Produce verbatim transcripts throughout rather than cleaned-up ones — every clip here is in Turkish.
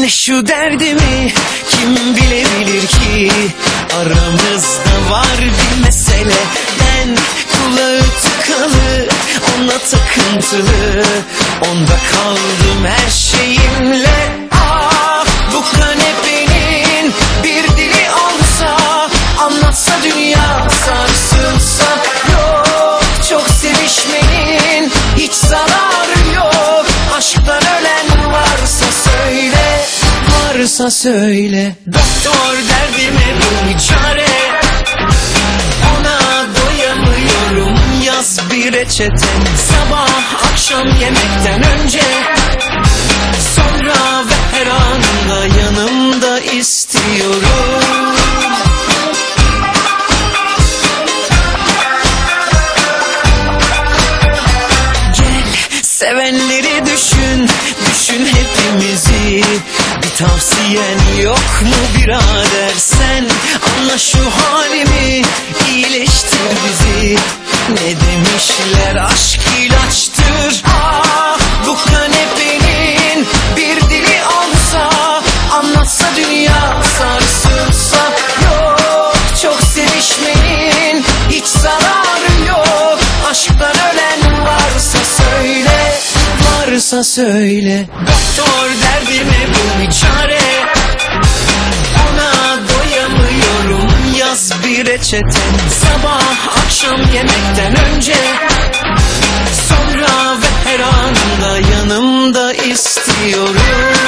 Ben şu derdimi kim bilebilir ki? Aramızda var bir mesele. Ben kulağı tıkalı, ona takıntılı. Onda kaldım her şeyimle. Ah, bu kanepenin bir dili olsa, anlatsa dünya sarsılsa. Yok, çok sevişmenin hiç zararı yok. Aşktan ölen varsa söyle, varsa söyle. Doktor, derdime bul bir çare. Ona doyamıyorum, yaz bir reçete. Sabah akşam yemekten önce, sonra ve her anda yanımda istiyorum. Gel, sevenleri düşün, düşün hepimizi. Bir tavsiyen yok mu birader? Sen anla şu halimi, iyileştir bizi. Ne demişler, aşk ilaçtır. Ah, bu kanepenin bir dili olsa, anlatsa dünya sarsılsa. Yok, çok sevişmenin hiç zararı yok. Aşktan ölen varsa söyle, varsa söyle. Doktor, derdime bul bir çare. Ona doyamıyorum, yaz bir reçete. Sabah akşam yemekten önce, sonra ve her anda yanımda istiyorum.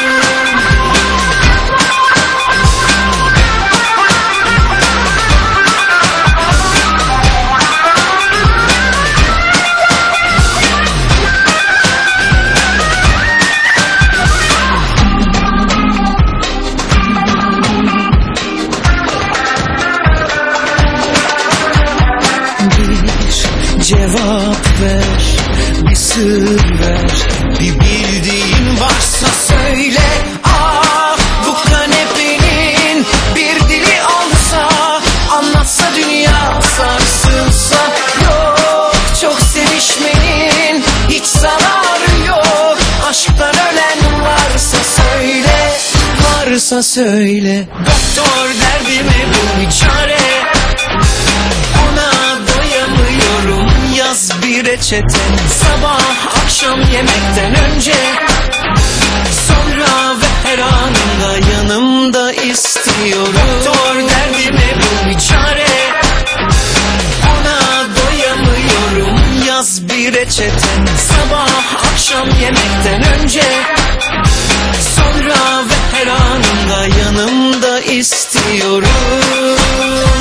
Cevap ver, bir sır ver, bir bildiğin varsa söyle. Ah, bu kanepenin bir dili olsa, anlatsa dünya sarsılsa. Yok, çok sevişmenin hiç zararı yok. Aşktan ölen varsa söyle, varsa söyle. Doktor, derdime bul bir çare. Yaz bir reçete. Sabah akşam yemekten önce, sonra ve her anda yanımda istiyorum. Doktor, derdime bul bir çare. Ona doyamıyorum, yaz bir reçete. Sabah akşam yemekten önce, sonra ve her anda yanımda istiyorum.